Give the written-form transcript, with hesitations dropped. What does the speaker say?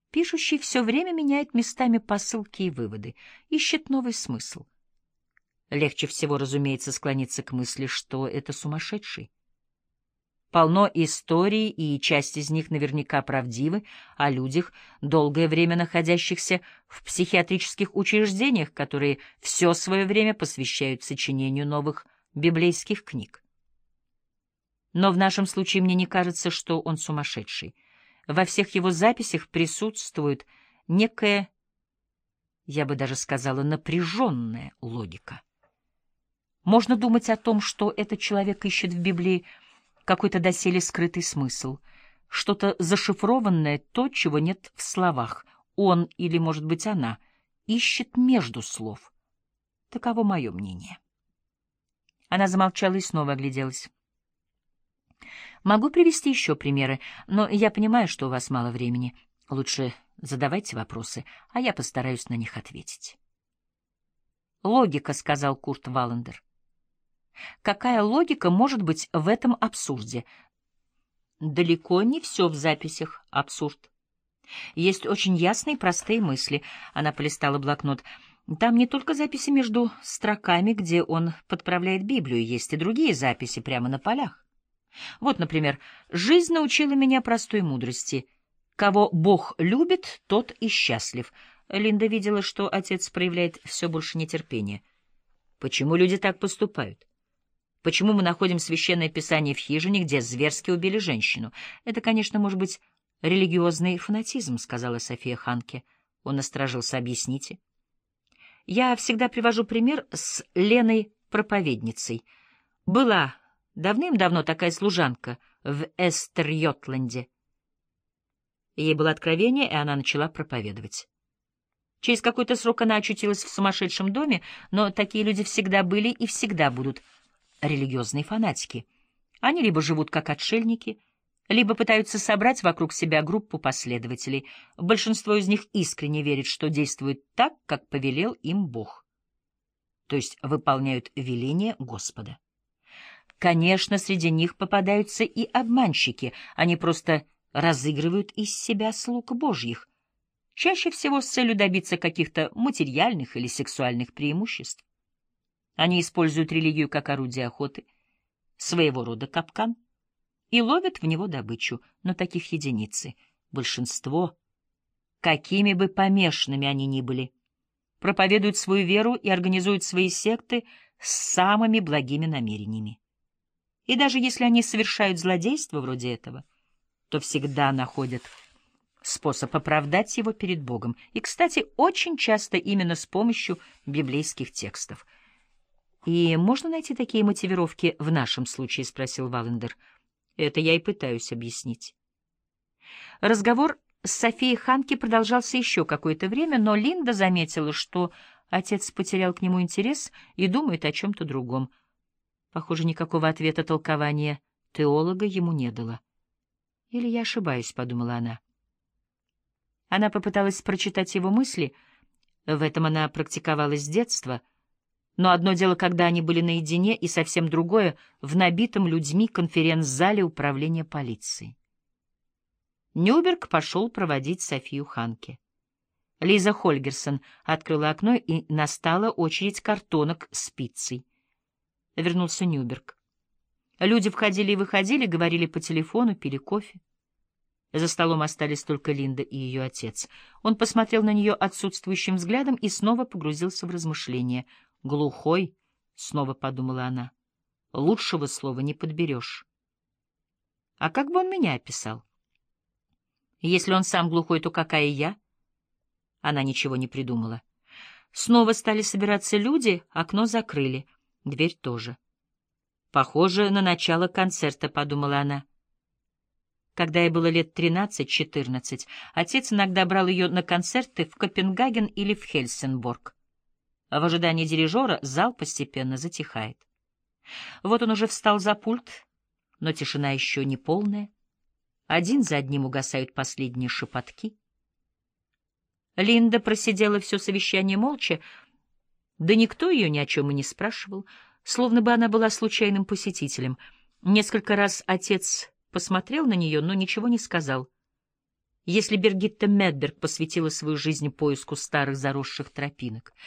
Пишущий все время меняет местами посылки и выводы, ищет новый смысл. Легче всего, разумеется, склониться к мысли, что это сумасшедший. Полно историй, и часть из них наверняка правдивы, о людях, долгое время находящихся в психиатрических учреждениях, которые все свое время посвящают сочинению новых библейских книг. Но в нашем случае мне не кажется, что он сумасшедший. Во всех его записях присутствует некая, я бы даже сказала, напряженная логика. Можно думать о том, что этот человек ищет в Библии какой-то доселе скрытый смысл, что-то зашифрованное, то, чего нет в словах. Он, или, может быть, она, ищет между слов. Таково мое мнение. Она замолчала и снова огляделась. Могу привести еще примеры, но я понимаю, что у вас мало времени. Лучше задавайте вопросы, а я постараюсь на них ответить. «Логика», — сказал Курт Валлендер. «Какая логика может быть в этом абсурде?» Далеко не все в записях абсурд. Есть очень ясные и простые мысли. Она полистала блокнот. Там не только записи между строками, где он подправляет Библию, есть и другие записи прямо на полях. Вот, например, «Жизнь научила меня простой мудрости. Кого Бог любит, тот и счастлив». Линда видела, что отец проявляет все больше нетерпения. Почему люди так поступают? Почему мы находим священное писание в хижине, где зверски убили женщину? Это, конечно, может быть религиозный фанатизм, — сказала София Ханке. Он насторожился. Объясните. Я всегда привожу пример с Леной-проповедницей. Была давным-давно такая служанка в Эстер-Йотланде. Ей было откровение, и она начала проповедовать. Через какой-то срок она очутилась в сумасшедшем доме, но такие люди всегда были и всегда будут религиозные фанатики. Они либо живут как отшельники, либо пытаются собрать вокруг себя группу последователей. Большинство из них искренне верит, что действуют так, как повелел им Бог, то есть выполняют веление Господа. Конечно, среди них попадаются и обманщики, они просто разыгрывают из себя слуг Божьих, чаще всего с целью добиться каких-то материальных или сексуальных преимуществ. Они используют религию как орудие охоты, своего рода капкан, и ловят в него добычу, но таких единицы. Большинство, какими бы помешанными они ни были, проповедуют свою веру и организуют свои секты с самыми благими намерениями. И даже если они совершают злодейство вроде этого, то всегда находят способ оправдать его перед Богом. И, кстати, очень часто именно с помощью библейских текстов. «И можно найти такие мотивировки в нашем случае?» — спросил Валлендер. «Это я и пытаюсь объяснить». Разговор с Софией Ханке продолжался еще какое-то время, но Линда заметила, что отец потерял к нему интерес и думает о чем-то другом. Похоже, никакого ответа толкования теолога ему не дало. «Или я ошибаюсь?» — подумала она. Она попыталась прочитать его мысли, в этом она практиковалась с детства, но одно дело, когда они были наедине, и совсем другое — в набитом людьми конференц-зале управления полицией. Нюберг пошел проводить Софию Ханке. Лиза Хольгерсон открыла окно, и настала очередь картонок с пиццей. Вернулся Нюберг. Люди входили и выходили, говорили по телефону, пили кофе. За столом остались только Линда и ее отец. Он посмотрел на нее отсутствующим взглядом и снова погрузился в размышления. «Глухой», — снова подумала она, — «лучшего слова не подберешь». А как бы он меня описал? Если он сам глухой, то какая я? Она ничего не придумала. Снова стали собираться люди, окно закрыли, дверь тоже. «Похоже на начало концерта», — подумала она. Когда ей было лет 13-14, отец иногда брал ее на концерты в Копенгаген или в Хельсинборг. В ожидании дирижера зал постепенно затихает. Вот он уже встал за пульт, но тишина еще не полная. Один за одним угасают последние шепотки. Линда просидела все совещание молча, да никто ее ни о чем и не спрашивал, словно бы она была случайным посетителем. Несколько раз отец посмотрел на нее, но ничего не сказал. Если Бергитта Медберг посвятила свою жизнь поиску старых заросших тропинок,